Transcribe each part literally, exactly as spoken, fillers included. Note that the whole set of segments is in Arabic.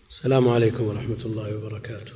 السلام عليكم ورحمة الله وبركاته.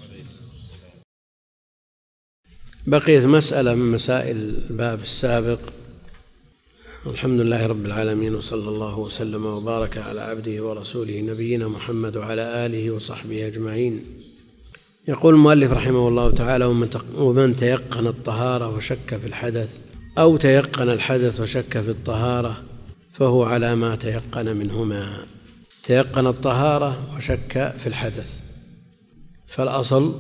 بقيت مسألة من مسائل الباب السابق. الحمد لله رب العالمين، وصلى الله وسلم وبارك على عبده ورسوله نبينا محمد وعلى آله وصحبه أجمعين. يقول المؤلف رحمه الله تعالى: ومن تيقن الطهارة وشك في الحدث أو تيقن الحدث وشك في الطهارة فهو على ما تيقن منهما. تيقن الطهارة وشك في الحدث، فالأصل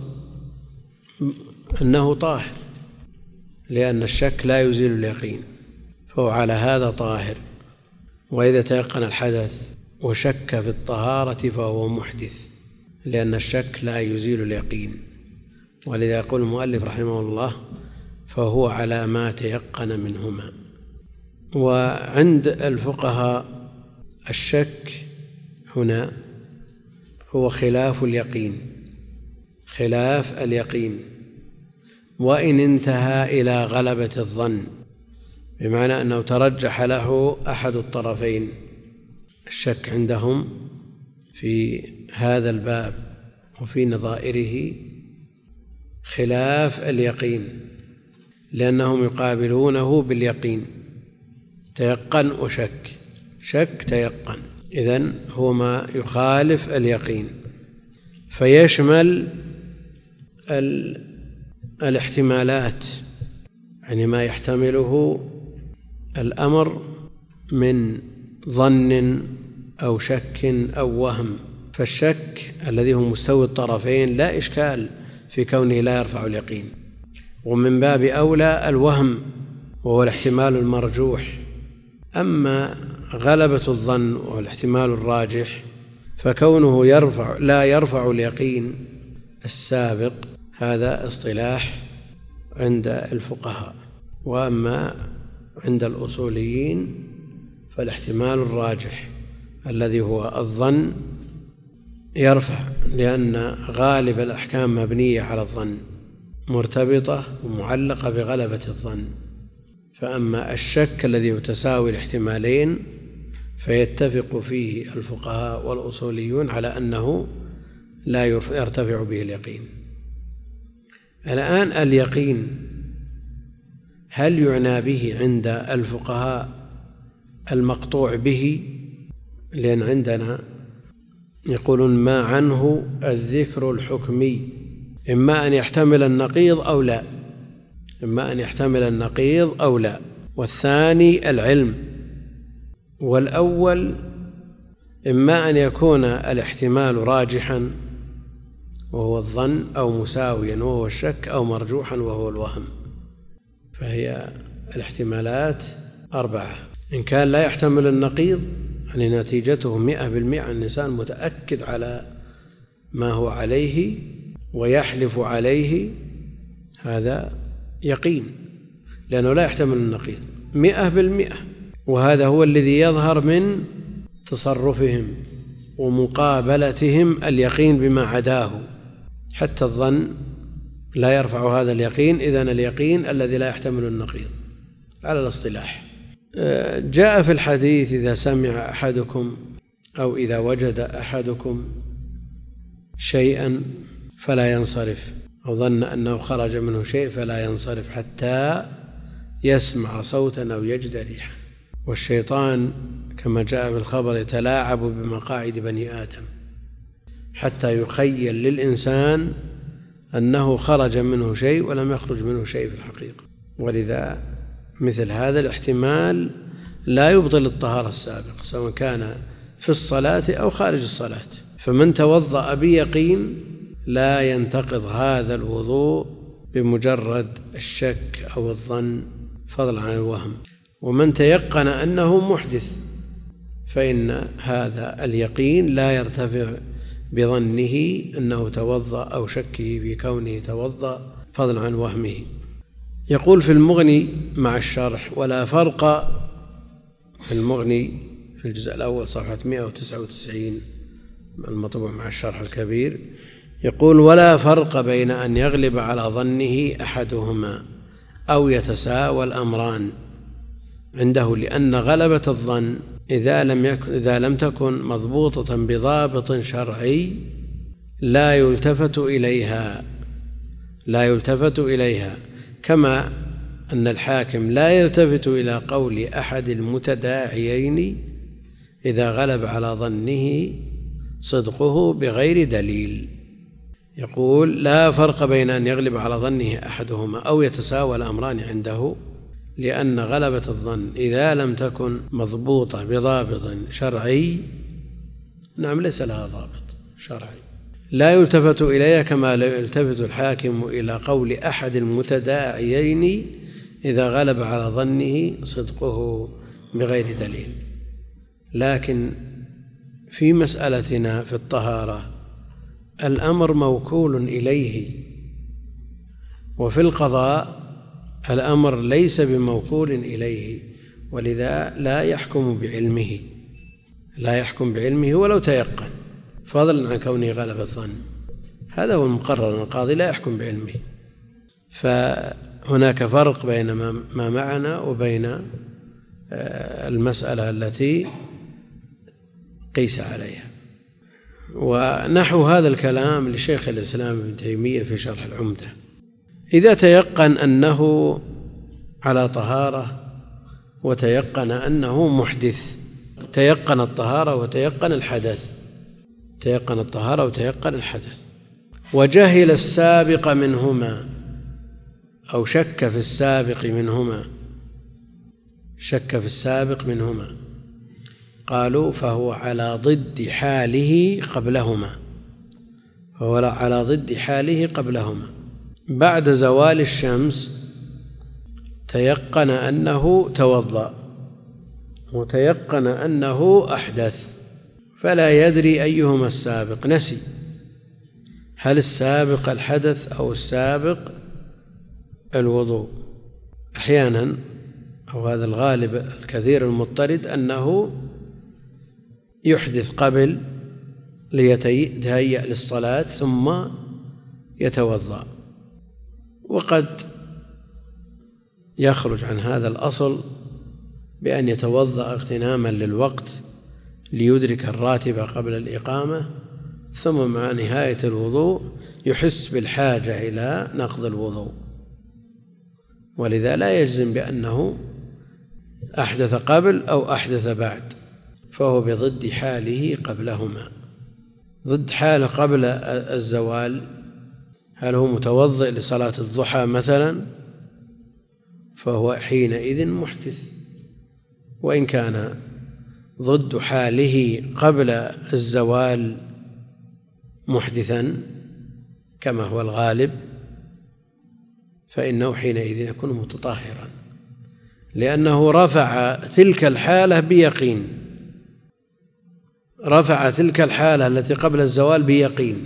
أنه طاهر، لأن الشك لا يزيل اليقين، فهو على هذا طاهر. وإذا تيقن الحدث وشك في الطهارة فهو محدث، لأن الشك لا يزيل اليقين. ولذا يقول المؤلف رحمه الله: فهو على ما تيقن منهما. وعند الفقهاء الشك هنا هو خلاف اليقين، خلاف اليقين، وإن انتهى إلى غلبة الظن، بمعنى أنه ترجح له أحد الطرفين. الشك عندهم في هذا الباب وفي نظائره خلاف اليقين، لأنهم يقابلونه باليقين. تيقن وشك، شك تيقن، إذن هو ما يخالف اليقين، فيشمل الاحتمالات، يعني ما يحتمله الأمر من ظن أو شك أو وهم. فالشك الذي هو مستوي الطرفين لا إشكال في كونه لا يرفع اليقين، ومن باب أولى الوهم وهو الاحتمال المرجوح. أما غلبة الظن والاحتمال الراجح فكونه يرفع لا يرفع اليقين السابق، هذا اصطلاح عند الفقهاء. وأما عند الأصوليين فالاحتمال الراجح الذي هو الظن يرفع، لأن غالب الأحكام مبنية على الظن، مرتبطة ومعلقة بغلبة الظن. فأما الشك الذي يتساوي الاحتمالين فيتفق فيه الفقهاء والأصوليون على أنه لا يرتفع به اليقين. الآن اليقين هل يعنى به عند الفقهاء المقطوع به؟ لأن عندنا يقولون ما عنه الذكر الحكمي، إما أن يحتمل النقيض أو لا، إما أن يحتمل النقيض أو لا. والثاني العلم، والأول إما أن يكون الاحتمال راجحا وهو الظن، أو مساويا وهو الشك، أو مرجوحا وهو الوهم. فهي الاحتمالات أربعة. إن كان لا يحتمل النقيض، يعني نتيجته مئة بالمئة، الإنسان متأكد على ما هو عليه ويحلف عليه، هذا يقين، لأنه لا يحتمل النقيض مئة بالمئة. وهذا هو الذي يظهر من تصرفهم ومقابلتهم اليقين بما عداه. حتى الظن لا يرفع هذا اليقين، إذن اليقين الذي لا يحتمل النقيض على الاصطلاح. جاء في الحديث: إذا سمع أحدكم أو إذا وجد أحدكم شيئا فلا ينصرف، أو ظن أنه خرج منه شيء فلا ينصرف حتى يسمع صوتا أو يجد ريحا. والشيطان كما جاء في الخبر يتلاعب بمقاعد بني آدم حتى يخيل للإنسان أنه خرج منه شيء ولم يخرج منه شيء في الحقيقة. ولذا مثل هذا الاحتمال لا يبطل الطهارة السابقة، سواء كان في الصلاة أو خارج الصلاة. فمن توضأ بيقين لا ينتقض هذا الوضوء بمجرد الشك أو الظن، فضلا عن الوهم. ومن تيقن أنه محدث فإن هذا اليقين لا يرتفع بظنه أنه توضأ أو شكه في كونه توضأ، فضلا عن وهمه. يقول في المغني مع الشرح: ولا فرق في المغني في الجزء الأول صفحة مئة وتسعة وتسعين المطبوع مع الشرح الكبير، يقول: ولا فرق بين أن يغلب على ظنه أحدهما أو يتساوى الأمران عنده، لأن غلبة الظن إذا لم يكن إذا لم تكن مضبوطة بضابط شرعي لا يلتفت إليها لا يلتفت إليها كما أن الحاكم لا يلتفت إلى قول أحد المتداعيين إذا غلب على ظنه صدقه بغير دليل. يقول لا فرق بين أن يغلب على ظنه أحدهما أو يتساوى الأمران عنده، لأن غلبة الظن إذا لم تكن مضبوطة بضابط شرعي نعم ليس لها ضابط شرعي لا يلتفت إليها كما لا يلتفت الحاكم إلى قول أحد المتداعيين إذا غلب على ظنه صدقه بغير دليل. لكن في مسألتنا في الطهارة الأمر موكول إليه، وفي القضاء الأمر ليس بموكول إليه، ولذا لا يحكم بعلمه لا يحكم بعلمه ولو تيقن، فضلا عن كونه غلب الظن. هذا هو المقرر، القاضي لا يحكم بعلمه. فهناك فرق بين ما معنا وبين المسألة التي قيس عليها. ونحو هذا الكلام لشيخ الإسلام ابن تيمية في شرح العمدة: إذا تيقن أنه على طهارة وتيقن أنه محدث، تيقن الطهارة وتيقن الحدث تيقن الطهارة وتيقن الحدث وجهل السابق منهما أو شك في السابق منهما شك في السابق منهما قالوا فهو على ضد حاله قبلهما فهو على ضد حاله قبلهما بعد زوال الشمس تيقن أنه توضأ وتيقن أنه أحدث، فلا يدري أيهما السابق، نسي هل السابق الحدث أو السابق الوضوء. أحيانا أو هذا الغالب الكثير المضطرد أنه يحدث قبل ليتهيأ للصلاة ثم يتوضأ، وقد يخرج عن هذا الأصل بأن يتوضأ اغتناما للوقت ليدرك الراتبة قبل الإقامة، ثم مع نهاية الوضوء يحس بالحاجة إلى نقض الوضوء، ولذا لا يجزم بأنه أحدث قبل أو أحدث بعد، فهو بضد حاله قبلهما. ضد حاله قبل الزوال، هل هو متوضئ لصلاة الضحى مثلا، فهو حينئذ محدث، وإن كان ضد حاله قبل الزوال محدثا كما هو الغالب، فإنه حينئذ يكون متطهرا، لأنه رفع تلك الحالة بيقين رفع تلك الحالة التي قبل الزوال بيقين.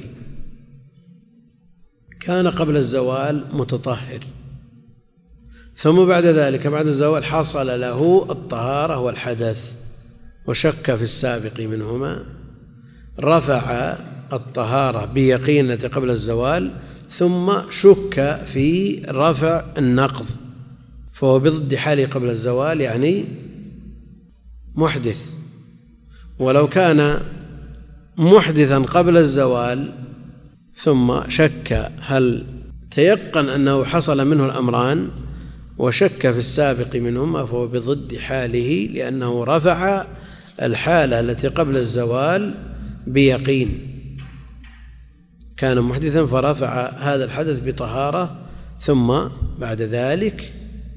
كان قبل الزوال متطهر، ثم بعد ذلك بعد الزوال حصل له الطهارة والحدث وشك في السابق منهما، رفع الطهارة بيقين التي قبل الزوال ثم شك في رفع النقض، فهو بضد حاله قبل الزوال يعني محدث. ولو كان محدثا قبل الزوال ثم شك هل تيقن أنه حصل منه الأمران وشك في السابق منهما، فهو بضد حاله، لأنه رفع الحالة التي قبل الزوال بيقين. كان محدثا فرفع هذا الحدث بطهارة، ثم بعد ذلك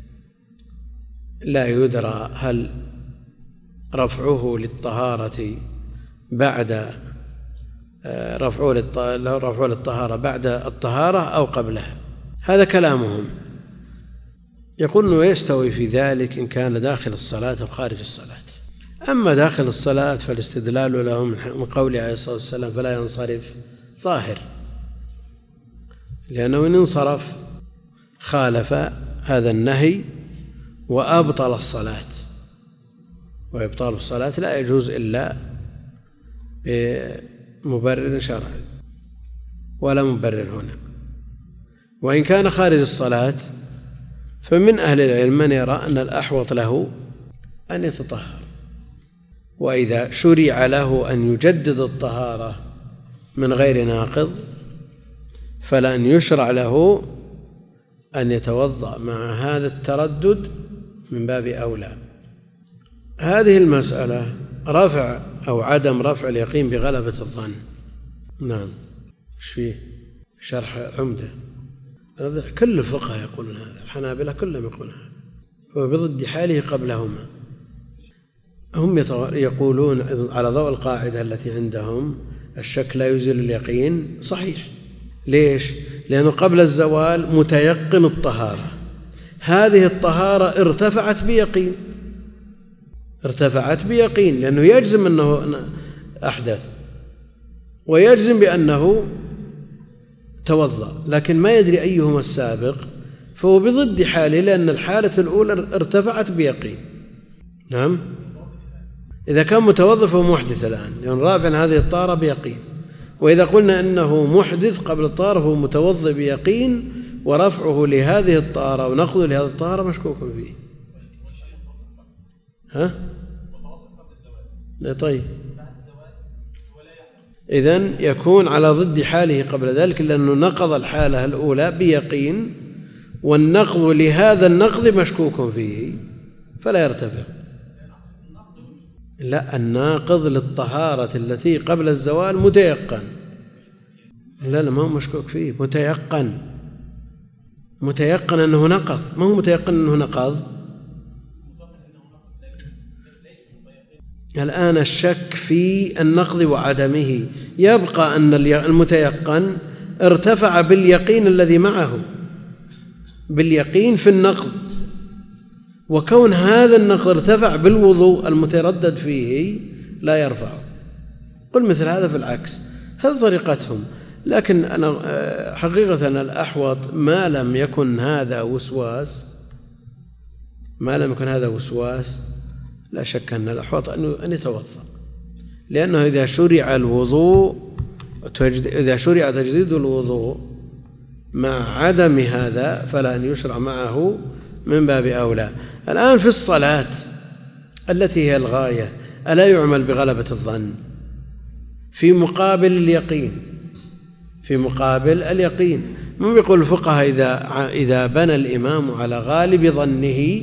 لا يدرى هل رفعه للطهارة بعد رفعه للطهارة بعد الطهارة أو قبلها. هذا كلامهم. يقول أنه يستوي في ذلك إن كان داخل الصلاة أو خارج الصلاة. أما داخل الصلاة فالاستدلال له من قوله عليه الصلاة والسلام فلا ينصرف ظاهر، لأنه إن انصرف خالف هذا النهي وأبطل الصلاة، وإبطال الصلاة لا يجوز إلا بمبرر شرعي ولا مبرر هنا. وإن كان خارج الصلاة فمن أهل العلم من يرى أن الأحوط له أن يتطهر، وإذا شرع له أن يجدد الطهارة من غير ناقض فلن يشرع له أن يتوضأ مع هذا التردد من باب أولى. هذه المسألة رفع أو عدم رفع اليقين بغلبة الظن. نعم. ايش فيه؟ شرح عمدة كل الفقهاء يقولون هذا، الحنابلة كلهم يقولون هذا، هو بضد حاله قبلهما. هم يقولون على ضوء القاعدة التي عندهم الشك لا يزيل اليقين. صحيح. ليش؟ لأنه قبل الزوال متيقن الطهارة، هذه الطهارة ارتفعت بيقين، ارتفعت بيقين لأنه يجزم أنه أحدث ويجزم بأنه توضأ، لكن ما يدري أيهما السابق، فهو بضد حاله لأن الحالة الأولى ارتفعت بيقين. نعم. إذا كان متوضأ فهو محدث الآن، لأن رافع هذه الطهارة بيقين. وإذا قلنا أنه محدث قبل الطهارة فهو متوضأ بيقين، ورفعه لهذه الطهارة ونقضه لهذه الطهارة مشكوك فيه. ها؟ طيب، إذن يكون على ضد حاله قبل ذلك، لأنه نقض الحالة الأولى بيقين، والنقض لهذا النقض مشكوك فيه فلا يرتفع. لا، الناقض للطهارة التي قبل الزوال متيقن. لا لا، ما هو مشكوك فيه، متيقن، متيقن أنه نقض، ما هو متيقن أنه نقض. الآن الشك في النقض وعدمه، يبقى أن المتيقن ارتفع باليقين الذي معه، باليقين في النقض، وكون هذا النقض ارتفع بالوضوء المتردد فيه لا يرفعه. قل مثل هذا في العكس، هذه طريقتهم. لكن أنا حقيقة الأحوط ما لم يكن هذا وسواس، ما لم يكن هذا وسواس لا شك أن الأحوط أن يتوضأ، لأنه إذا شرع الوضوء إذا شرع تجديد الوضوء مع عدم هذا فلا أن يشرع معه من باب أولى. الآن في الصلاة التي هي الغاية ألا يعمل بغلبة الظن في مقابل اليقين؟ في مقابل اليقين من يقول الفقهاء إذا إذا بنى الإمام على غالب ظنه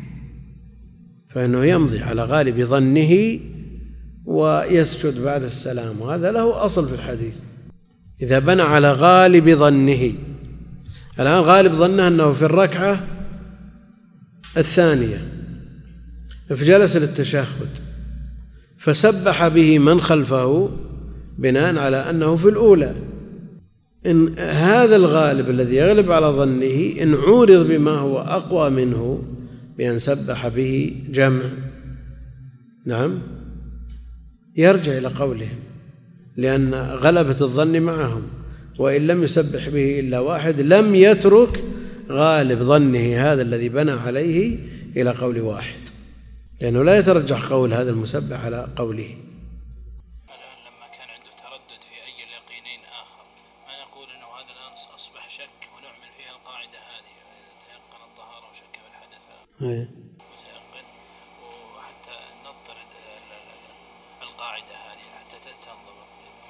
فإنه يمضي على غالب ظنه ويسجد بعد السلام، وهذا له أصل في الحديث. إذا بنى على غالب ظنه، الآن غالب ظنه أنه في الركعة الثانية فجلس للتشهد فسبح به من خلفه بناء على أنه في الأولى، إن هذا الغالب الذي يغلب على ظنه إن عورض بما هو أقوى منه بأن سبح به جمع، نعم، يرجع إلى قولهم لأن غلبة الظن معهم، وإن لم يسبح به إلا واحد لم يترك غالب ظنه هذا الذي بنى عليه إلى قول واحد، لأنه لا يترجح قول هذا المسبح على قوله. الآن لما كان عنده تردد في أي اليقينين آخر، ما نقول أنه هذا الآن أصبح شك ونعمل فيها القاعدة هذه، تيقن الطهارة وشك في الحدث متيقن، وحتى نضطرد القاعدة هذه حتى تنضبط،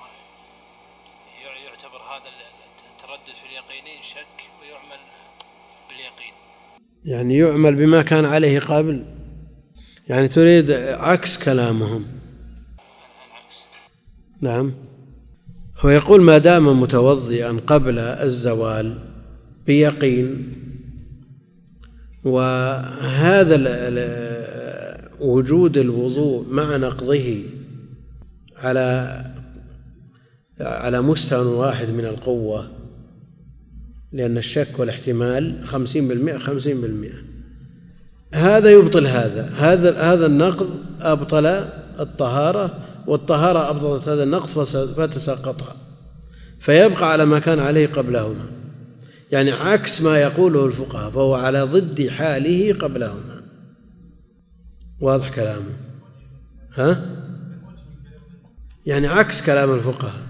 يعتبر هذا التردد في اليقينين شك ويعمل باليقين، يعني يعمل بما كان عليه قبل، يعني تريد عكس كلامهم. نعم، هو يقول ما دام متوضئا قبل الزوال بيقين، وهذا وجود الوضوء مع نقضه على على مستوى واحد من القوة، لأن الشك والاحتمال خمسين بالمئة خمسين بالمئة، هذا يبطل هذا هذا هذا النقض أبطل الطهارة، والطهارة أبطلت هذا النقض فتساقطها، فيبقى على ما كان عليه قبلهما، يعني عكس ما يقوله الفقهاء، فهو على ضد حاله قبلهما. واضح كلامه؟ ها؟ يعني عكس كلام الفقهاء،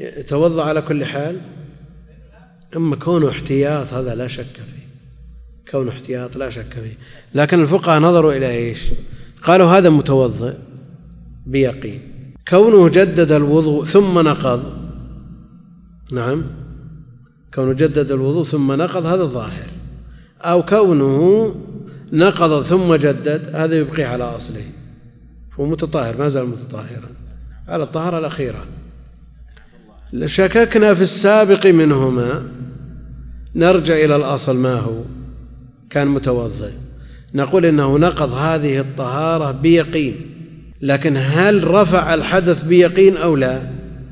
يتوضأ على كل حال، أما كونه احتياط هذا لا شك فيه، كون احتياط لا شك فيه، لكن الفقهاء نظروا إلى إيش؟ قالوا هذا متوضئ بيقين، كونه جدد الوضوء ثم نقض، نعم، كونه جدد الوضوء ثم نقض هذا ظاهر، أو كونه نقض ثم جدد هذا يبقي على أصله، هو متطهر ما زال متطهرا على الطهارة الأخيرة. شككنا في السابق منهما، نرجع إلى الأصل ما هو، كان متوضئ، نقول إنه نقض هذه الطهارة بيقين، لكن هل رفع الحدث بيقين أو لا؟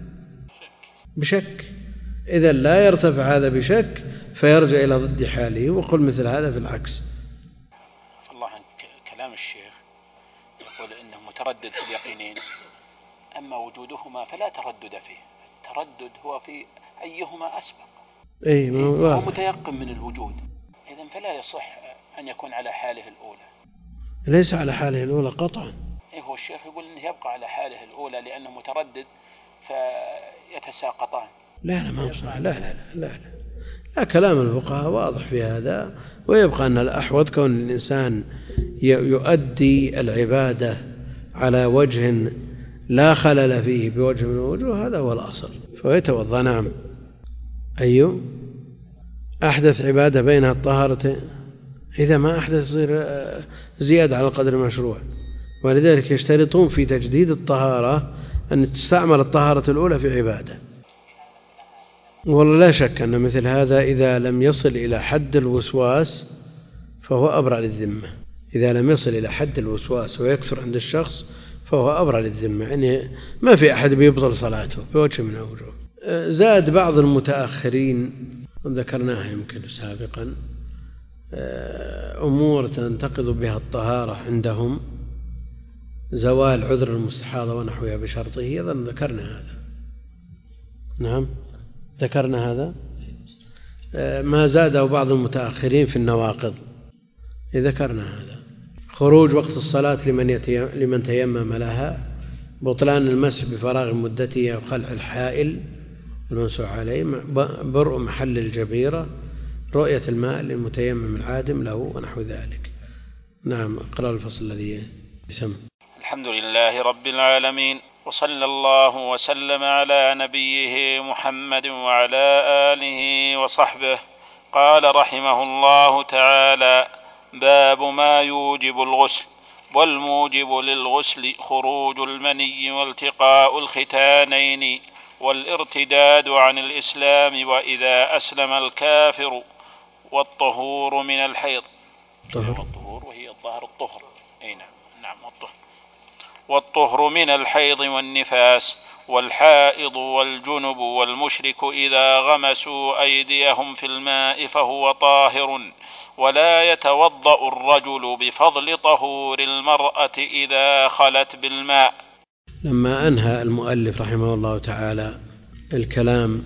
بشك. إذا لا يرتفع هذا بشك فيرجع إلى ضد حاله، وقل مثل هذا في العكس. الله عنك كلام الشيخ يقول إنه متردد في اليقينين، أما وجودهما فلا تردد فيه، التردد هو في أيهما أسبق. إيه هو متيقن من الوجود، إذن فلا يصح أن يكون على حاله الأولى. ليس على حاله الأولى قطعا. إيه هو الشيخ يقول إنه يبقى على حاله الأولى لأنه متردد فيتساقطان. لا لا ما صح، لا لا لا لا, لا. لا كلام الفقهاء واضح في هذا، ويبقى أن الأحوط كون الإنسان يؤدي العبادة على وجه لا خلل فيه بوجه من الوجوه، هذا هو الأصل، فيتوضأ. نعم. أيوه أحدث عبادة بينها الطهارة، إذا ما أحدث يصير زيادة على القدر المشروع، ولذلك يشترطون في تجديد الطهارة أن تستعمل الطهارة الأولى في عبادة. والله لا شك أن مثل هذا إذا لم يصل إلى حد الوسواس فهو أبرأ للذمة، إذا لم يصل إلى حد الوسواس ويكثر عند الشخص فهو أبرأ للذمة، يعني ما في أحد بيبطل صلاته بوجه من الوجوه. زاد بعض المتأخرين ذكرناها يمكن سابقا أمور تنتقض بها الطهارة عندهم، زوال عذر المستحاضة ونحوها بشرطه، أيضا ذكرنا هذا. نعم ذكرنا هذا. ما زاده بعض المتأخرين في النواقض ذكرنا هذا. خروج وقت الصلاة لمن, لمن تيمم لها، بطلان المسح بفراغ مدته وخلع الحائل المنسوح عليه، برء محل الجبيرة، رؤية الماء للمتيمم العادم له ونحو ذلك. نعم اقرأ الفصل الذي يسمى. الحمد لله رب العالمين، وصلى الله وسلم على نبيه محمد وعلى آله وصحبه. قال رحمه الله تعالى: باب ما يوجب الغسل. والموجب للغسل خروج المني والتقاء الختانين والارتداد عن الإسلام وإذا أسلم الكافر، والطهور من الحيض. والطهور وهي الظهر الطهر. أي نعم نعم والطهر. والطهر من الحيض والنفاس والحائض والجنب والمشرك إذا غمسوا أيديهم في الماء فهو طاهر، ولا يتوضأ الرجل بفضل طهور المرأة إذا خلت بالماء. لما أنهى المؤلف رحمه الله تعالى الكلام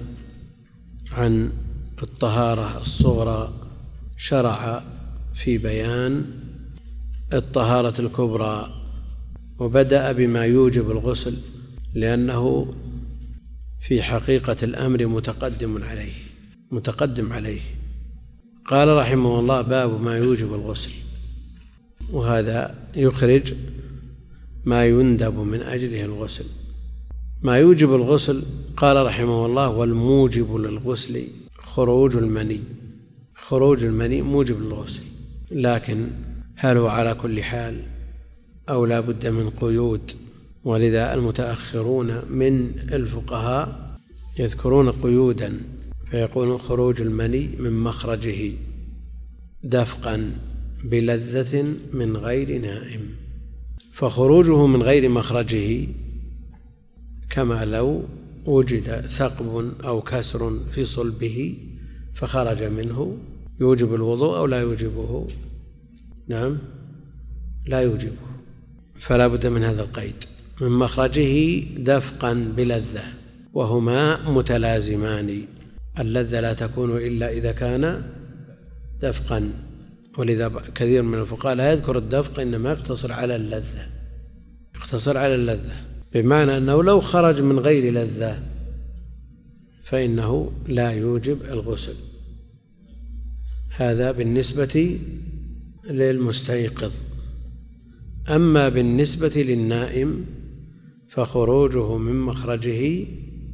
عن الطهارة الصغرى، شرع في بيان الطهارة الكبرى، وبدأ بما يوجب الغسل لأنه في حقيقة الأمر متقدم عليه متقدم عليه قال رحمه الله: باب ما يوجب الغسل، وهذا يخرج ما يندب من أجله الغسل. ما يوجب الغسل قال رحمه الله: والموجب للغسل خروج المني. خروج المني موجب للغسل، لكن هل هو على كل حال أو لا بد من قيود؟ ولذا المتأخرون من الفقهاء يذكرون قيودا، فيقولون: خروج المني من مخرجه دفقا بلذة من غير نائم. فخروجه من غير مخرجه كما لو وجد ثقب أو كسر في صلبه فخرج منه، يوجب الوضوء أو لا يوجبه؟ نعم لا يوجبه، فلا بد من هذا القيد، من مخرجه دفقا بلذة، وهما متلازمان. اللذة لا تكون إلا إذا كان دفقا، ولذا كثير من الفقهاء لا يذكر الدفق، إنما يقتصر على اللذة يقتصر على اللذة بمعنى أنه لو خرج من غير لذة فإنه لا يوجب الغسل. هذا بالنسبة للمستيقظ. أما بالنسبة للنائم فخروجه من مخرجه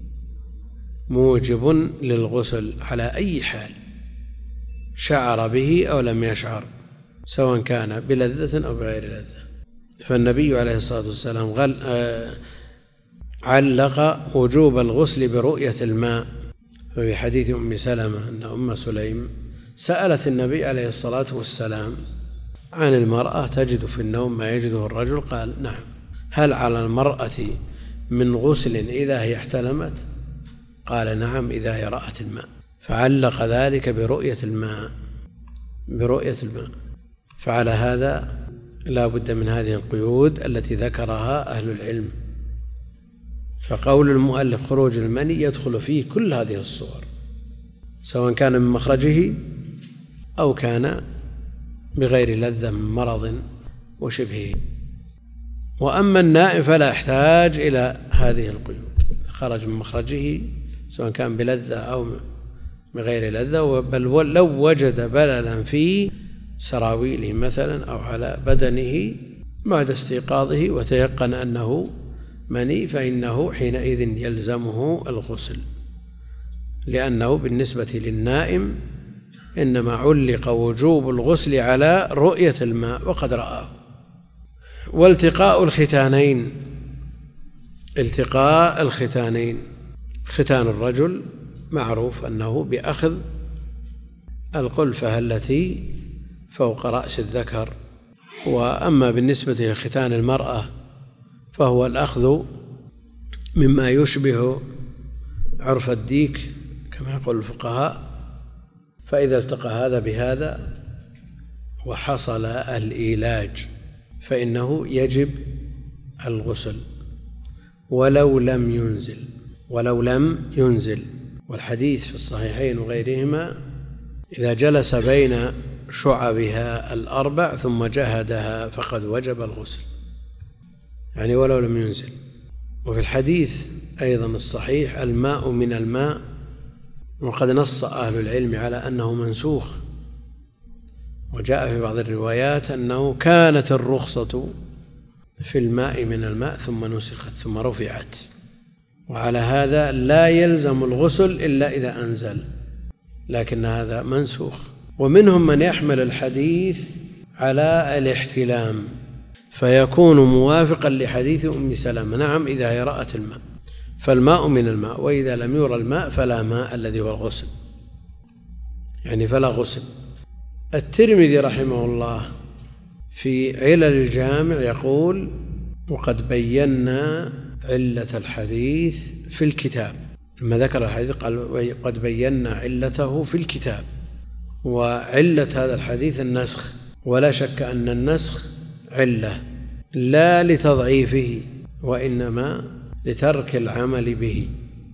موجب للغسل على أي حال، شعر به أو لم يشعر، سواء كان بلذة أو بغير لذة. فالنبي عليه الصلاة والسلام غل... آه... علق وجوب الغسل برؤية الماء. ففي حديث أم سلمة أن أم سليم سألت النبي عليه الصلاة والسلام عن المرأة تجد في النوم ما يجده الرجل، قال نعم. هل على المرأة من غسل إذا هي احتلمت؟ قال نعم إذا هي رأت الماء. فعلق ذلك برؤية الماء برؤية الماء. فعلى هذا لا بد من هذه القيود التي ذكرها أهل العلم. فقول المؤلف خروج المني يدخل فيه كل هذه الصور، سواء كان من مخرجه أو كان بغير لذة من مرض وشبهه. وأما النائم فلا يحتاج إلى هذه القيود، خرج من مخرجه سواء كان بلذة أو بغير لذة، بل لو وجد بللا في سراويله مثلا أو على بدنه بعد استيقاظه وتيقن أنه مني فإنه حينئذ يلزمه الغسل، لأنه بالنسبة للنائم إنما علق وجوب الغسل على رؤية الماء وقد رآه. والتقاء الختانين، التقاء الختانين، ختان الرجل معروف أنه بأخذ القلفة التي فوق رأس الذكر، وأما بالنسبة لختان المرأة فهو الأخذ مما يشبه عرف الديك كما يقول الفقهاء. فإذا التقى هذا بهذا وحصل الإيلاج فإنه يجب الغسل ولو لم ينزل ولو لم ينزل والحديث في الصحيحين وغيرهما إذا جلس بين شعبها الأربع ثم جهدها فقد وجب الغسل، يعني ولو لم ينزل. وفي الحديث أيضا الصحيح الماء من الماء، وقد نص أهل العلم على أنه منسوخ، وجاء في بعض الروايات أنه كانت الرخصة في الماء من الماء ثم نسخت ثم رفعت، وعلى هذا لا يلزم الغسل إلا إذا أنزل، لكن هذا منسوخ. ومنهم من يحمل الحديث على الاحتلام فيكون موافقا لحديث أم سلمة نعم إذا هي رأت الماء، فالماء من الماء، وإذا لم يرى الماء فلا ماء الذي هو الغسل، يعني فلا غسل. الترمذي رحمه الله في علل الجامع يقول وقد بينا علة الحديث في الكتاب، لما ذكر الحديث قال وقد بينا علته في الكتاب. وعلة هذا الحديث النسخ، ولا شك أن النسخ علة لا لتضعيفه وإنما لترك العمل به،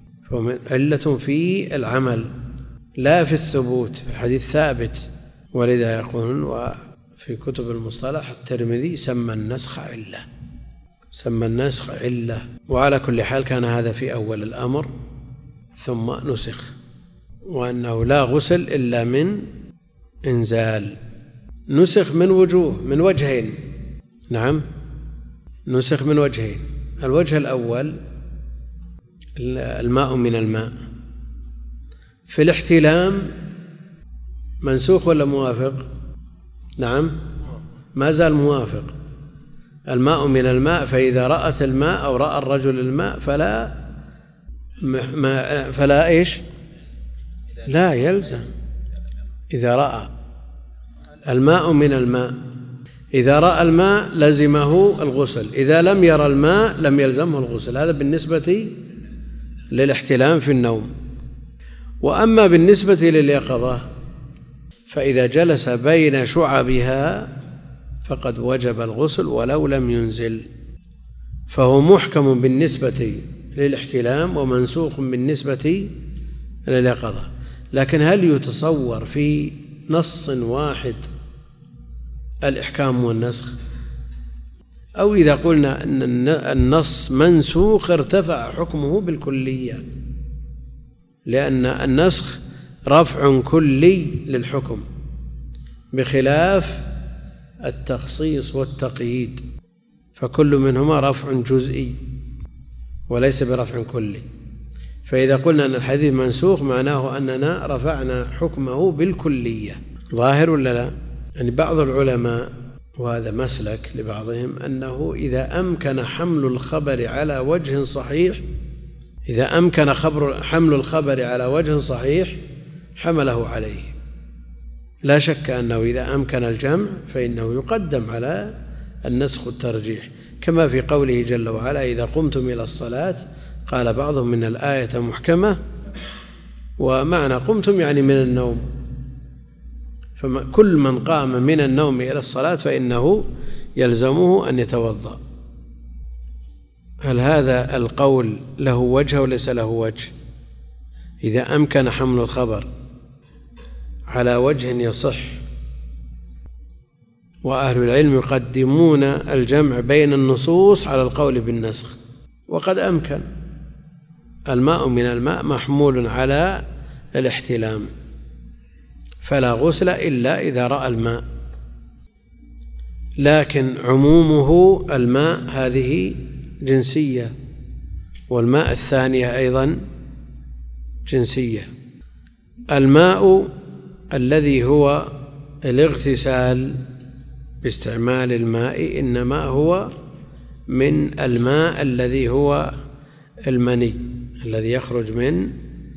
علة في العمل لا في الثبوت. الحديث ثابت، ولذا يقولون وفي كتب المصطلح الترمذي سمى النسخ علة، سمى النسخ علة. وعلى كل حال كان هذا في أول الأمر ثم نسخ، وأنه لا غسل إلا من إنزال. نسخ من وجوه، من وجهين، نعم نسخ من وجهين. الوجه الأول الماء من الماء، في الاحتلام منسوخ ولا موافق؟ نعم ما زال موافق. الماء من الماء، فإذا رأت الماء أو رأى الرجل الماء فلا ما فلا إيش لا يلزم. إذا رأى الماء من الماء، إذا رأى الماء لزمه الغسل، إذا لم يرى الماء لم يلزمه الغسل. هذا بالنسبة للاحتلام في النوم. وأما بالنسبة لليقظة فإذا جلس بين شعبها فقد وجب الغسل ولو لم ينزل، فهو محكم بالنسبة للاحتلام ومنسوخ بالنسبة لليقظة. لكن هل يتصور في نص واحد الإحكام والنسخ؟ أو إذا قلنا أن النص منسوخ ارتفع حكمه بالكلية، لأن النسخ رفع كلي للحكم، بخلاف التخصيص والتقييد، فكل منهما رفع جزئي وليس برفع كلي. فإذا قلنا أن الحديث منسوخ معناه أننا رفعنا حكمه بالكلية. ظاهر ولا لا؟ يعني بعض العلماء، وهذا مسلك لبعضهم، أنه إذا أمكن حمل الخبر على وجه صحيح إذا أمكن خبر حمل الخبر على وجه صحيح حمله عليه. لا شك أنه إذا أمكن الجمع فإنه يقدم على النسخ والترجيح، كما في قوله جل وعلا: إذا قمتم إلى الصلاة. قال بعضهم من الآية محكمة، ومعنى قمتم يعني من النوم، فكل من قام من النوم إلى الصلاة فإنه يلزمه أن يتوضأ. هل هذا القول له وجه وليس له وجه؟ إذا أمكن حمل الخبر على وجه يصح، وأهل العلم يقدمون الجمع بين النصوص على القول بالنسخ، وقد أمكن. الماء من الماء محمول على الاحتلام، فلا غسل إلا إذا رأى الماء، لكن عمومه الماء هذه جنسية، والماء الثانية أيضا جنسية. الماء الذي هو الاغتسال باستعمال الماء إنما هو من الماء الذي هو المني الذي يخرج من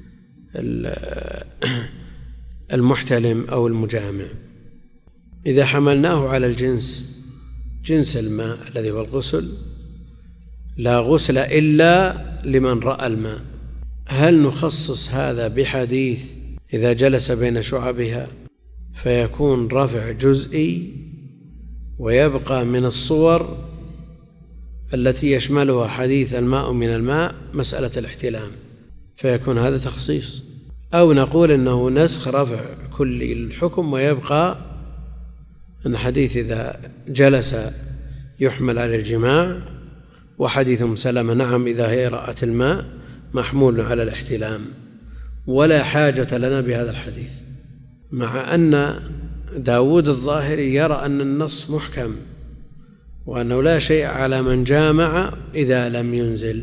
المحتلم أو المجامع. إذا حملناه على الجنس جنس الماء الذي هو الغسل، لا غسل إلا لمن رأى الماء. هل نخصص هذا بحديث إذا جلس بين شعبها فيكون رفع جزئي ويبقى من الصور التي يشملها حديث الماء من الماء مسألة الاحتلام، فيكون هذا تخصيص؟ أو نقول إنه نسخ رفع كلي الحكم، ويبقى أن حديث إذا جلس يحمل على الجماع، وحديث أم سلمة نعم إذا هي رأت الماء محمول على الاحتلام، ولا حاجة لنا بهذا الحديث، مع أن داود الظاهري يرى أن النص محكم وأنه لا شيء على من جامع إذا لم ينزل.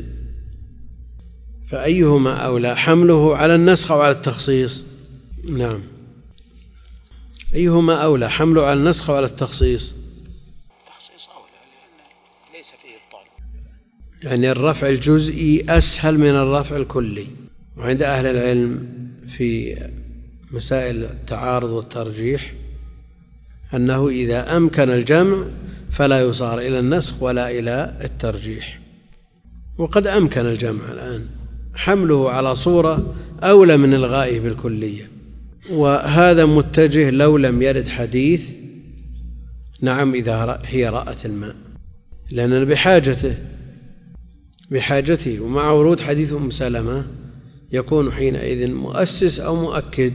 فأيهما أولى، حمله على النسخ أو على التخصيص؟ نعم، أيهما أولى، حمله على النسخ أو على التخصيص؟ التخصيص أولى لأن ليس فيه الطالب، يعني الرفع الجزئي أسهل من الرفع الكلي. وعند أهل العلم في مسائل التعارض والترجيح أنه إذا أمكن الجمع فلا يصار إلى النسخ ولا إلى الترجيح، وقد أمكن الجمع الآن، حمله على صورة أولى من الغائه بالكلية. وهذا متجه لو لم يرد حديث نعم إذا هي رأت الماء، لأننا بحاجته بحاجته ومع ورود حديث أم سلمة يكون حينئذ مؤسس أو مؤكد.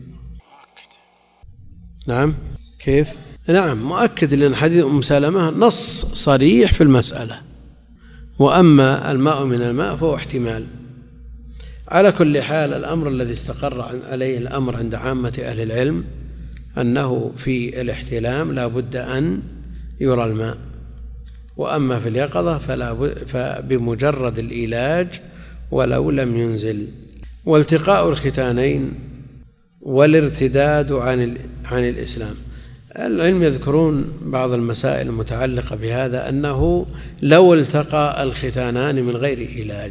نعم كيف؟ نعم مؤكد، لأن حديث أم سلمة نص صريح في المسألة، وأما الماء من الماء فهو احتمال. على كل حال الأمر الذي استقر عليه الأمر عند عامة أهل العلم أنه في الاحتلام لا بد أن يرى الماء، وأما في اليقظة فلا فبمجرد الإيلاج ولو لم ينزل. والتقاء الختانين والارتداد عن عن الإسلام، العلم يذكرون بعض المسائل المتعلقة بهذا، أنه لو التقى الختانان من غير علاج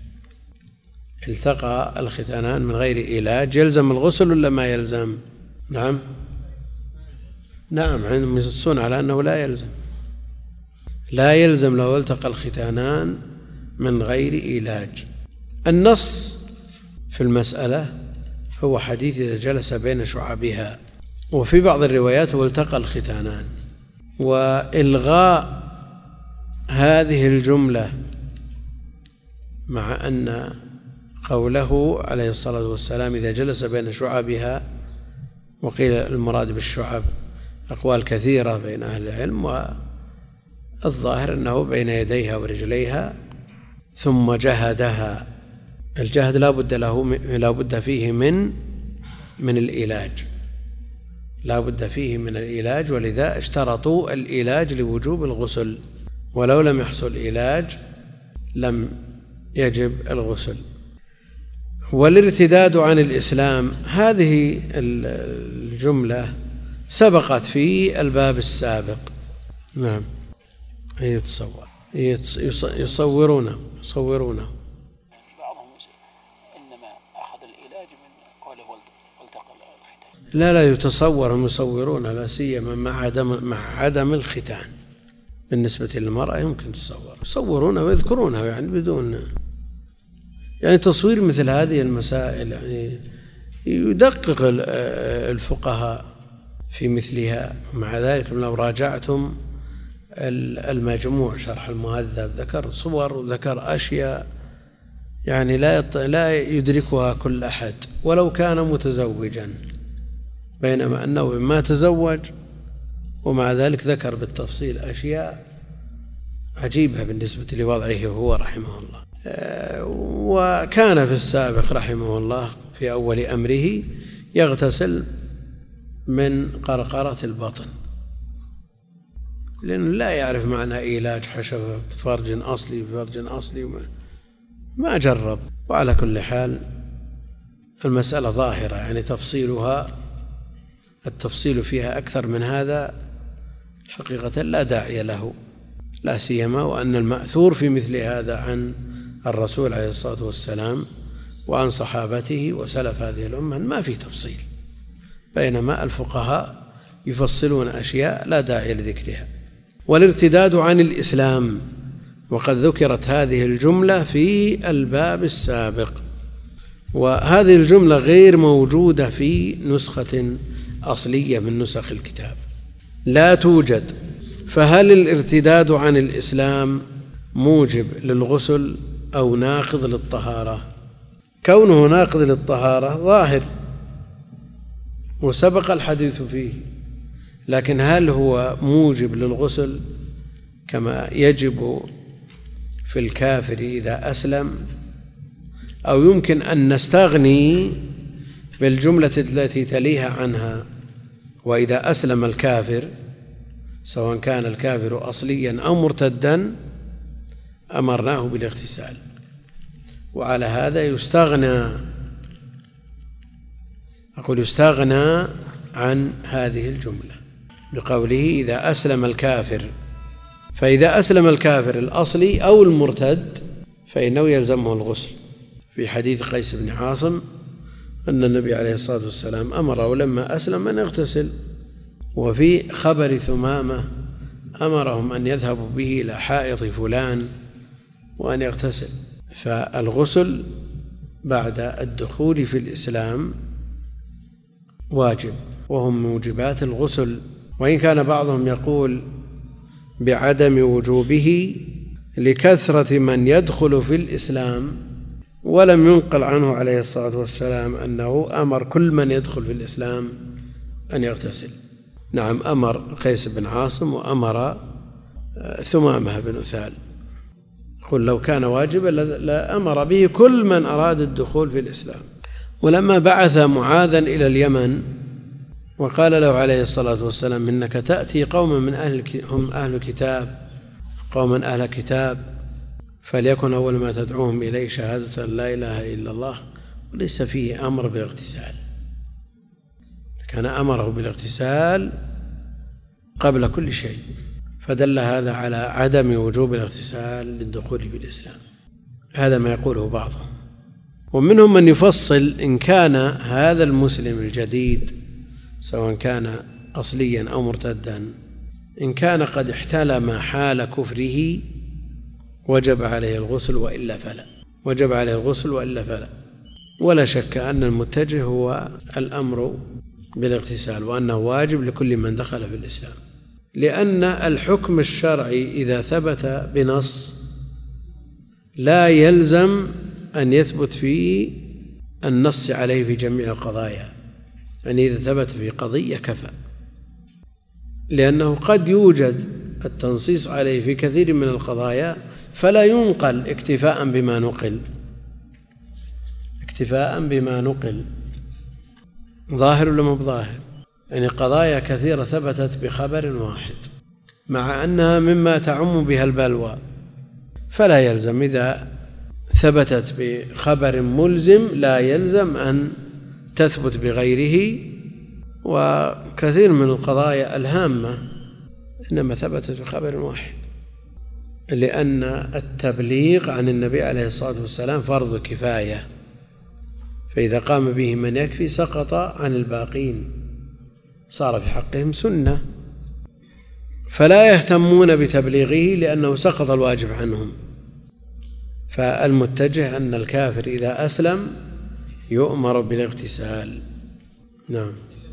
التقى الختانان من غير علاج يلزم الغسل ولا ما يلزم؟ نعم نعم عندهم ينصون على أنه لا يلزم لا يلزم لو التقى الختانان من غير علاج. النص في المسألة هو حديث إذا جلس بين شعبها، وفي بعض الروايات والتقى الختانان. وإلغاء هذه الجملة مع أن قوله عليه الصلاة والسلام إذا جلس بين شعبها، وقيل المراد بالشعب أقوال كثيرة بين أهل العلم، والظاهر أنه بين يديها ورجليها ثم جهدها. الجهد لا بد له لا بد فيه من من العلاج، لا بد فيه من العلاج، ولذا اشترطوا العلاج لوجوب الغسل، ولو لم يحصل علاج لم يجب الغسل. والارتداد عن الإسلام، هذه الجملة سبقت في الباب السابق. نعم، يتصور يصورونه يصورونه بعضهم إنما أخذ العلاج من قوله والتقى الختان. لا لا يتصور، هم يصورونه، لا سيما مع عدم مع عدم الختان. بالنسبة للمرأة يمكن تصور، يصورونه ويذكرونه يعني بدون يعني تصوير مثل هذه المسائل، يعني يدقق الفقهاء في مثلها. مع ذلك لو راجعتم المجموع شرح المهذب ذكر صور وذكر أشياء يعني لا لا يدركها كل أحد ولو كان متزوجا، بينما أنه ما تزوج ومع ذلك ذكر بالتفصيل أشياء عجيبة بالنسبة لوضعه هو رحمه الله. وكان في السابق رحمه الله في أول أمره يغتسل من قرقرة البطن، لأنه لا يعرف معنى علاج حشفة فرج أصلي فرج أصلي، ما جرب. وعلى كل حال المسألة ظاهرة، يعني تفصيلها التفصيل فيها أكثر من هذا حقيقة لا داعي له، لا سيما وأن المأثور في مثل هذا عن الرسول عليه الصلاة والسلام وعن صحابته وسلف هذه الأمة ما في تفصيل، بينما الفقهاء يفصلون أشياء لا داعي لذكرها. والارتداد عن الإسلام، وقد ذكرت هذه الجملة في الباب السابق، وهذه الجملة غير موجودة في نسخة أصلية من نسخ الكتاب، لا توجد. فهل الارتداد عن الإسلام موجب للغسل أو ناقض للطهارة؟ كونه ناقض للطهارة ظاهر وسبق الحديث فيه، لكن هل هو موجب للغسل كما يجب في الكافر إذا أسلم، أو يمكن أن نستغني بالجملة التي تليها عنها وإذا أسلم الكافر، سواء كان الكافر أصليا أو مرتدا أمرناه بالاغتسال. وعلى هذا يستغنى، أقول يستغنى عن هذه الجملة بقوله إذا أسلم الكافر. فإذا أسلم الكافر الأصلي أو المرتد فإنه يلزمه الغسل، في حديث قيس بن عاصم أن النبي عليه الصلاة والسلام أمره لما أسلم أن يغتسل، وفي خبر ثمامة أمرهم أن يذهبوا به إلى حائط فلان وأن يغتسل. فالغسل بعد الدخول في الإسلام واجب، وهم موجبات الغسل، وإن كان بعضهم يقول بعدم وجوبه لكثرة من يدخل في الإسلام، ولم ينقل عنه عليه الصلاة والسلام أنه أمر كل من يدخل في الإسلام أن يغتسل. نعم، أمر قيس بن عاصم وأمر ثمامة بن أثال، قل لو كان واجبا لأمر به كل من أراد الدخول في الإسلام. ولما بعث معاذا إلى اليمن وقال له عليه الصلاة والسلام إنك تأتي قوما من أهل هم أهل كتاب قوما أهل كتاب فليكن أول ما تدعوهم إليه شهادة أن لا إله إلا الله، وليس فيه أمر بالاغتسال، كان أمره بالاغتسال قبل كل شيء، فدل هذا على عدم وجوب الاغتسال للدخول في الإسلام. هذا ما يقوله بعضهم. ومنهم من يفصل إن كان هذا المسلم الجديد سواء كان أصليا أو مرتدا إن كان قد احتلم حال كفره وجب عليه الغسل وإلا فلا، وجب عليه الغسل وإلا فلا. ولا شك أن المتجه هو الأمر بالاغتسال، وأنه واجب لكل من دخل في الإسلام، لأن الحكم الشرعي إذا ثبت بنص لا يلزم أن يثبت في النص عليه في جميع القضايا، يعني إذا ثبت في قضية كفى، لأنه قد يوجد التنصيص عليه في كثير من القضايا فلا ينقل اكتفاء بما نقل اكتفاء بما نقل ظاهر ولا مو بظاهر؟ يعني قضايا كثيرة ثبتت بخبر واحد مع أنها مما تعم بها البلوى، فلا يلزم إذا ثبتت بخبر ملزم لا يلزم أن تثبت بغيره. وكثير من القضايا الهامة إنما ثبتت بخبر واحد، لأن التبليغ عن النبي عليه الصلاة والسلام فرض كفاية، فإذا قام به من يكفي سقط عن الباقين، صار في حقهم سنة، فلا يهتمون بتبليغه لأنه سقط الواجب عنهم. فالمتجه أن الكافر إذا أسلم يؤمر بالاغتسال. نعم.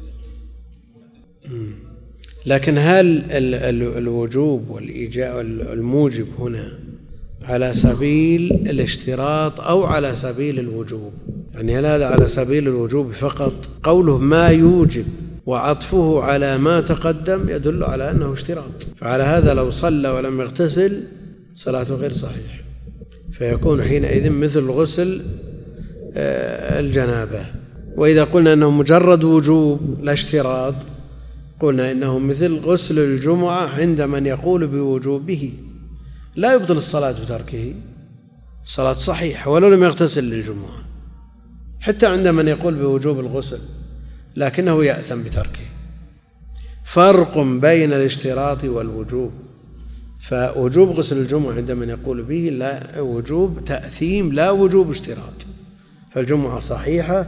لكن هل الوجوب والإيجاب الموجب هنا على سبيل الاشتراط أو على سبيل الوجوب؟ يعني هل هذا على سبيل الوجوب فقط؟ قوله ما يوجب وعطفه على ما تقدم يدل على أنه اشتراط، فعلى هذا لو صلى ولم يغتسل صلاته غير صحيح، فيكون حينئذ مثل غسل الجنابة. وإذا قلنا أنه مجرد وجوب لا اشتراط قلنا إنه مثل غسل الجمعة عند من يقول بوجوبه، لا يبطل الصلاة بتركه، الصلاة صحيحة ولو لم يغتسل للجمعة، حتى عند من يقول بوجوب الغسل لكنه يأثم بتركه. فرق بين الاشتراط والوجوب، فوجوب غسل الجمعة عند من يقول به لا وجوب تأثيم لا وجوب اشتراط، فالجمعة صحيحة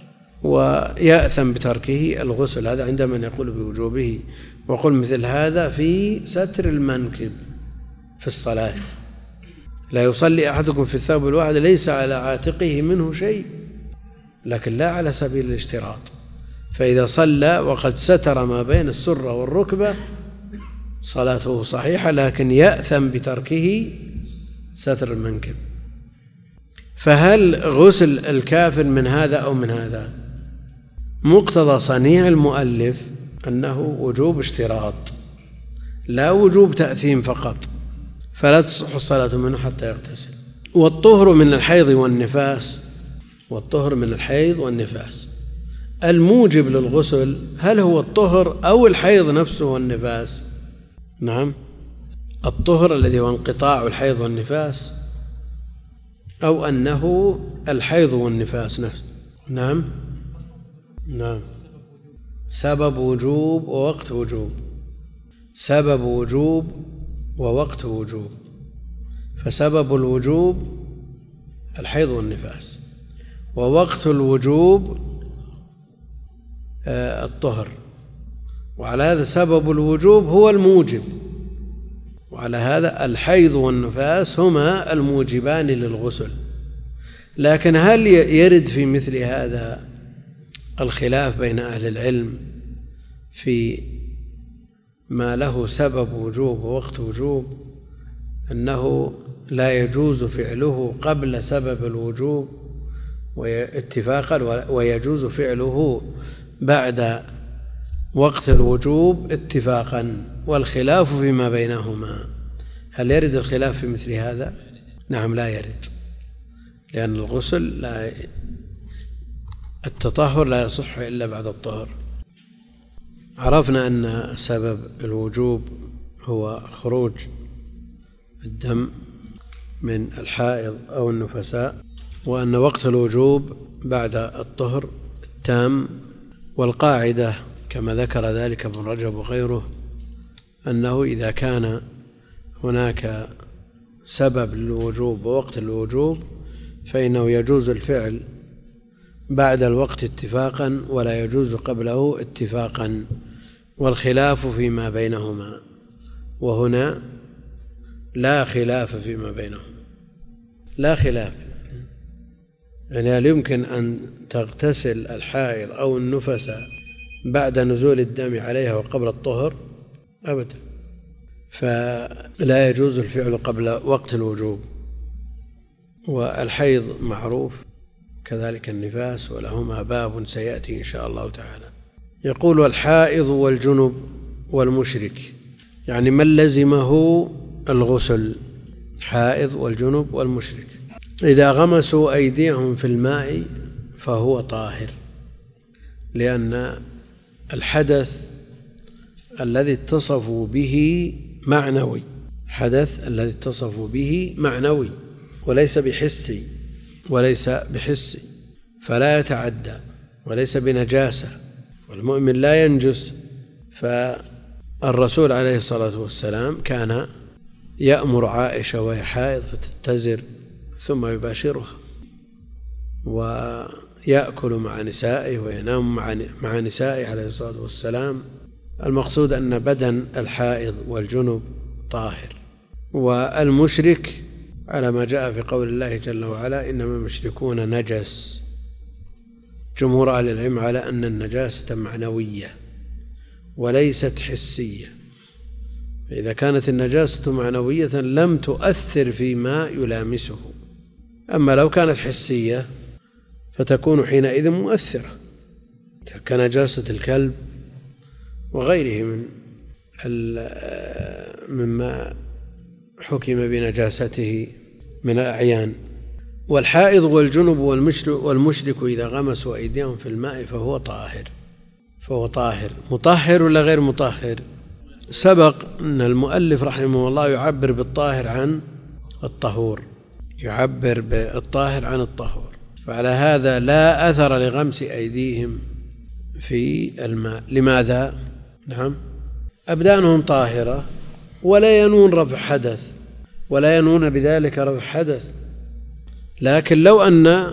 ويأثم بتركه الغسل، هذا عند من يقول بوجوبه. وقل مثل هذا في ستر المنكب في الصلاة، لا يصلي أحدكم في الثوب الواحد ليس على عاتقه منه شيء، لكن لا على سبيل الاشتراط، فإذا صلى وقد ستر ما بين السرة والركبة صلاته صحيحة، لكن يأثم بتركه ستر المنكب. فهل غسل الكافر من هذا أو من هذا؟ مقتضى صنيع المؤلف أنه وجوب اشتراط لا وجوب تأثيم فقط، فلا تصح الصلاة منه حتى يغتسل. والطهر من الحيض والنفاس، والطهر من الحيض والنفاس الموجب للغسل هل هو الطهر أو الحيض نفسه والنفاس؟ نعم، الطهر الذي هو انقطاع الحيض والنفاس، أو أنه الحيض والنفاس نفسه. نعم نعم سبب وجوب ووقت وجوب، سبب وجوب ووقت وجوب، فسبب الوجوب الحيض والنفاس، ووقت الوجوب الطهر، وعلى هذا سبب الوجوب هو الموجب، وعلى هذا الحيض والنفاس هما الموجبان للغسل. لكن هل يرد في مثل هذا الخلاف بين أهل العلم في ما له سبب وجوب ووقت وجوب، أنه لا يجوز فعله قبل سبب الوجوب اتفاقا ويجوز فعله بعد وقت الوجوب اتفاقا، والخلاف فيما بينهما؟ هل يرد الخلاف في مثل هذا؟ نعم لا يرد، لأن الغسل لا التطهر لا يصح إلا بعد الطهر. عرفنا أن سبب الوجوب هو خروج الدم من الحائض أو النفساء، وأن وقت الوجوب بعد الطهر التام. والقاعدة كما ذكر ذلك ابن رجب وغيره أنه إذا كان هناك سبب للوجوب ووقت الوجوب فإنه يجوز الفعل بعد الوقت اتفاقا ولا يجوز قبله اتفاقا، والخلاف فيما بينهما، وهنا لا خلاف فيما بينهما، لا خلاف. يعني هل يمكن أن تغتسل الحائض أو النفس بعد نزول الدم عليها وقبل الطهر؟ أبدا، فلا يجوز الفعل قبل وقت الوجوب. والحيض معروف كذلك النفاس، ولهما باب سيأتي إن شاء الله تعالى. يقول الحائض والجنب والمشرك، يعني من لزمه الغسل، حائض والجنب والمشرك، إذا غمسوا أيديهم في الماء فهو طاهر، لأن الحدث الذي اتصفوا به معنوي، الحدث الذي اتصفوا به معنوي وليس بحسي وليس بحسي فلا يتعدى وليس بنجاسة، والمؤمن لا ينجس. فالرسول عليه الصلاة والسلام كان يأمر عائشة وهي حائض فتتزر ثم يباشرها، ويأكل مع نسائه وينام مع نسائه عليه الصلاة والسلام. المقصود أن بدن الحائض والجنب طاهر. والمشرك على ما جاء في قول الله جل وعلا إنما المشركون نجس، جمهور أهل العلم على أن النجاسة معنوية وليست حسية، فإذا كانت النجاسة معنوية لم تؤثر فيما يلامسه، أما لو كانت حسية فتكون حينئذ مؤثرة كنجاسة الكلب وغيره من مما حكم بنجاسته من الأعيان. والحائض والجنب والمشرك إذا غمسوا أيديهم في الماء فهو طاهر، فهو طاهر. مطهر ولا غير مطهر؟ سبق أن المؤلف رحمه الله يعبر بالطاهر عن الطهور، يعبر بالطاهر عن الطهور، فعلى هذا لا أثر لغمس أيديهم في الماء. لماذا؟ نعم، أبدانهم طاهرة ولا ينون رفع حدث، ولا ينون بذلك رفع حدث. لكن لو أن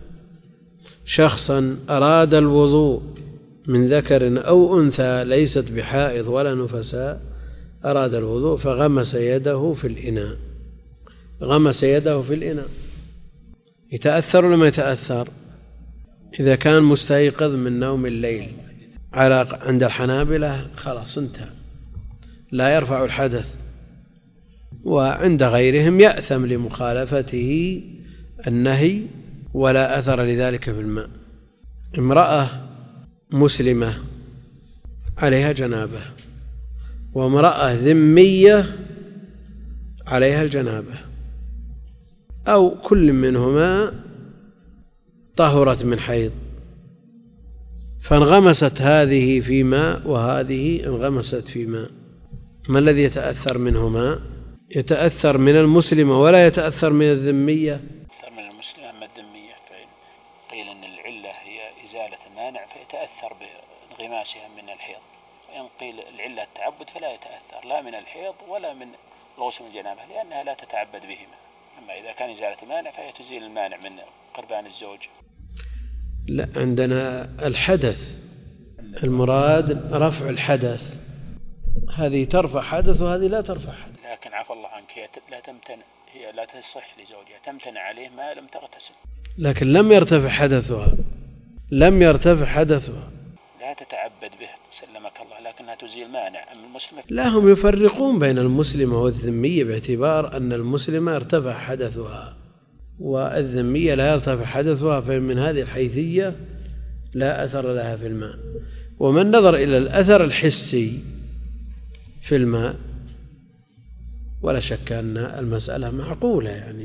شخصا أراد الوضوء من ذكر أو أنثى ليست بحائض ولا نفساء، أراد الوضوء فغمس يده في الإناء، غمس يده في الإناء، يتأثر ولا ما يتأثر؟ إذا كان مستيقظ من نوم الليل على عند الحنابلة خلاص انتهى، لا يرفع الحدث. وعند غيرهم يأثم لمخالفته النهي ولا أثر لذلك في الماء. امرأة مسلمة عليها جنابة وامرأة ذمية عليها الجنابة، أو كل منهما طهرت من حيض، فانغمست هذه في ماء وهذه انغمست في ماء، ما الذي يتأثر منهما؟ يتأثر من المسلمة ولا يتأثر من الذمية؟ يتأثر من المسلمة. أما الذمية فإن قيل أن العلة هي إزالة المانع فيتأثر بانغماسها من الحيض، وإن قيل العلة التعبد فلا يتأثر لا من الحيض ولا من الغسل الجنابة لأنها لا تتعبد بهما. أما إذا كان إزالة المانع فهي تزيل المانع من قربان الزوج. لا، عندنا الحدث المراد رفع الحدث، هذه ترفع حدث وهذه لا ترفع حدث. لكن عفى الله عنك هي لا تمتنع، هي لا تصح لزوجها، تمتنع عليه ما لم تغتسل، لكن لم يرتفع حدثها، لم يرتفع حدثها، لا تتعبد به سلمك الله، لكنها تزيل مانع. أما المسلمة لا، هم يفرقون بين المسلمة والذمية باعتبار أن المسلمة ارتفع حدثها والذمية لا يرتفع حدثها، فمن هذه الحيثية لا أثر لها في الماء. ومن نظر إلى الأثر الحسي في الماء ولا شك أن المسألة معقولة، يعني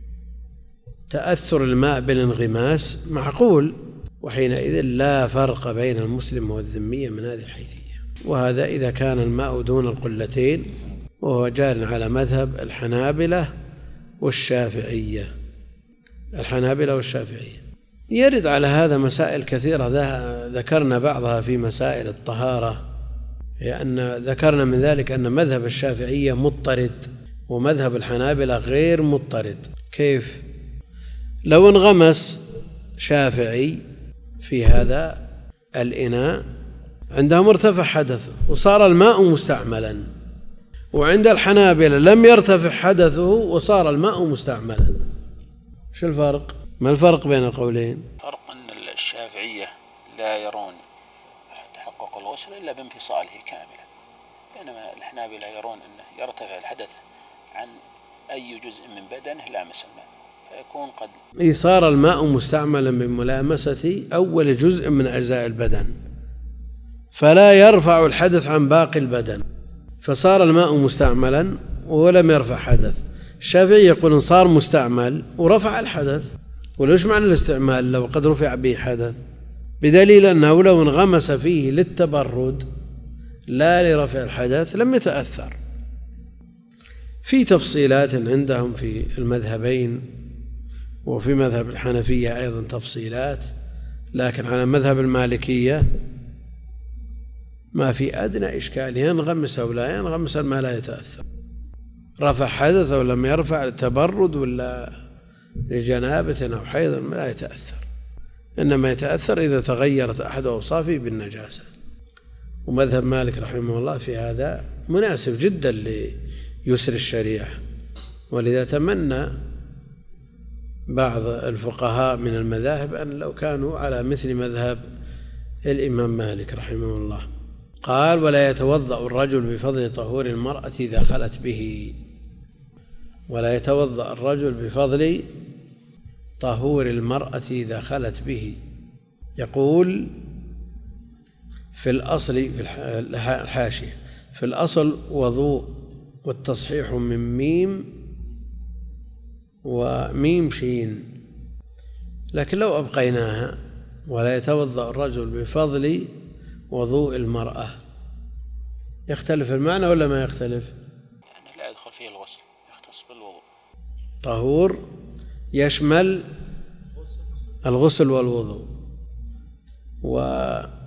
تأثر الماء بالانغماس معقول، وحينئذ لا فرق بين المسلم والذمية من هذه الحيثية. وهذا إذا كان الماء دون القلتين، وهو جار على مذهب الحنابلة والشافعية، الحنابلة والشافعية. يرد على هذا مسائل كثيرة ذكرنا بعضها في مسائل الطهارة، لأن ذكرنا من ذلك أن مذهب الشافعية مضطرد ومذهب الحنابلة غير مضطرد. كيف؟ لو انغمس شافعي في هذا الإناء عندهم ارتفع حدثه وصار الماء مستعملا، وعند الحنابلة لم يرتفع حدثه وصار الماء مستعملا. شو الفرق؟ ما الفرق بين القولين؟ فرق أن الشافعية لا يرون تحقق الغسل إلا بانفصاله كاملا، بينما الحنابلة يرون أنه يرتفع الحدث عن أي جزء من بدنه لامس الماء فيكون قد صار الماء مستعملا بملامسة أول جزء من أجزاء البدن، فلا يرفع الحدث عن باقي البدن، فصار الماء مستعملا ولم يرفع حدث. الشافعي يقول صار مستعمل ورفع الحدث، وليش معنى الاستعمال لو قد رفع به حدث؟ بدليل أنه لو انغمس فيه للتبرد لا لرفع الحدث لم يتأثر. في تفصيلات عندهم في المذهبين، وفي مذهب الحنفية أيضا تفصيلات، لكن على مذهب المالكية ما في أدنى إشكال، ينغمس أو لا ينغمس ما لا يتأثر، رفع حدث أو لم يرفع، تبرد ولا لجنابة أو حيض لا يتأثر، إنما يتأثر إذا تغيرت أحد أوصافه بالنجاسة. ومذهب مالك رحمه الله في هذا مناسب جدا ليسر الشريعة، ولذا تمنى بعض الفقهاء من المذاهب أن لو كانوا على مثل مذهب الإمام مالك رحمه الله. قال: ولا يتوضأ الرجل بفضل طهور المرأة إذا خلت به. ولا يتوضأ الرجل بفضل طهور المرأة إذا خلت به. يقول في الأصل في الحاشية: في الأصل وضوء، والتصحيح من ميم وميم شين، لكن لو أبقيناها: ولا يتوضأ الرجل بفضل وضوء المرأة، يختلف المعنى ولا ما يختلف؟ يعني لا يدخل فيه الغسل، يختص بالوضوء. طهور يشمل الغسل والوضوء، وما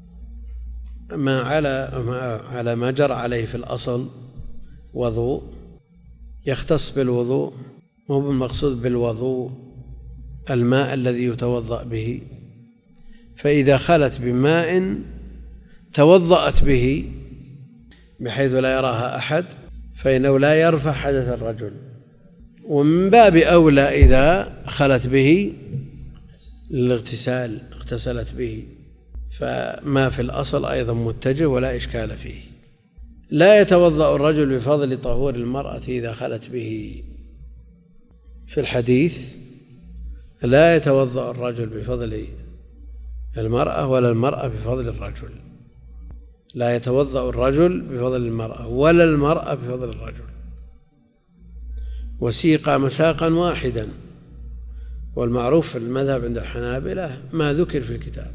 على على ما جرى عليه في الأصل وضوء يختص بالوضوء، مو بالمقصود بالوضوء الماء الذي يتوضأ به. فإذا خلت بماء توضأت به بحيث لا يراها أحد فإنه لا يرفع حدث الرجل، ومن باب أولى إذا خلت به للاغتسال اغتسلت به، فما في الأصل أيضا متجه ولا إشكال فيه. لا يتوضأ الرجل بفضل طهور المرأة إذا خلت به. في الحديث: لا يتوضأ الرجل بفضل المرأة ولا المرأة بفضل الرجل. لا يتوضأ الرجل بفضل المرأة ولا المرأة بفضل الرجل. وسيق مساقا واحدا، والمعروف في المذهب عند الحنابلة ما ذكر في الكتاب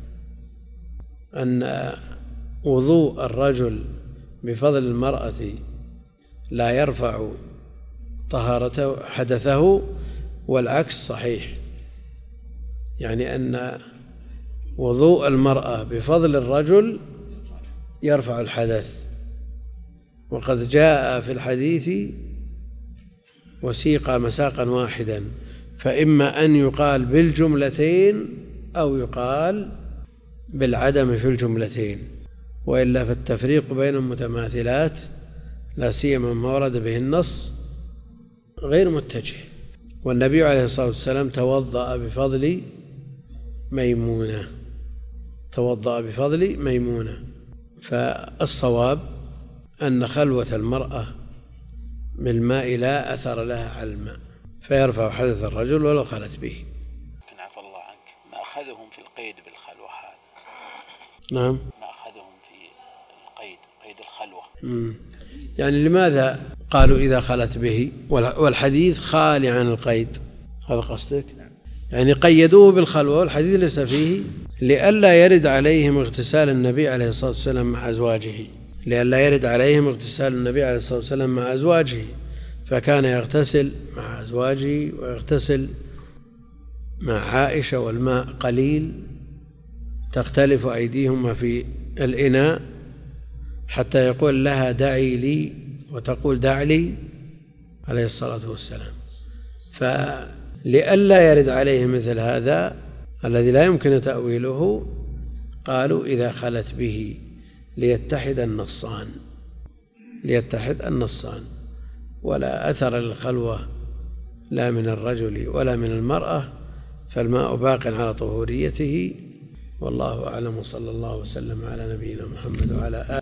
أن وضوء الرجل بفضل المرأة لا يرفع طهارته حدثه، والعكس صحيح، يعني أن وضوء المرأة بفضل الرجل يرفع الحدث. وقد جاء في الحديث: وسيق مساقا واحدا، فإما أن يقال بالجملتين أو يقال بالعدم في الجملتين، وإلا فالتفريق بين المتماثلات لا سيما ما ورد به النص غير متجه. والنبي عليه الصلاة والسلام توضأ بفضل ميمونة توضأ بفضل ميمونة فالصواب أن خلوة المرأة بالماء لا أثر لها على الماء، فيرفع حدث الرجل ولو خلت به. لكن عفى الله عنك، ما أخذهم في القيد بالخلوة هذا؟ نعم، ما أخذهم في القيد، قيد الخلوة. مم. يعني لماذا قالوا إذا خلت به والحديث خالي عن القيد؟ هذا قصدك؟ يعني قيدوه بالخلوة والحديث ليس فيه، لئلا يرد عليهم اغتسال النبي عليه الصلاة والسلام مع أزواجه لئلا يرد عليهم اغتسال النبي عليه الصلاة والسلام مع أزواجه، فكان يغتسل مع أزواجه ويغتسل مع عائشة والماء قليل تختلف أيديهما في الإناء حتى يقول لها دعي لي وتقول دع لي عليه الصلاة والسلام. فلئلا يرد عليه مثل هذا الذي لا يمكن تأويله قالوا إذا خلت به، ليتحد النصان ليتحد النصان ولا أثر للخلوة لا من الرجل ولا من المرأة، فالماء باق على طهوريته، والله أعلم. صلى الله وسلم على نبينا محمد وعلى آله.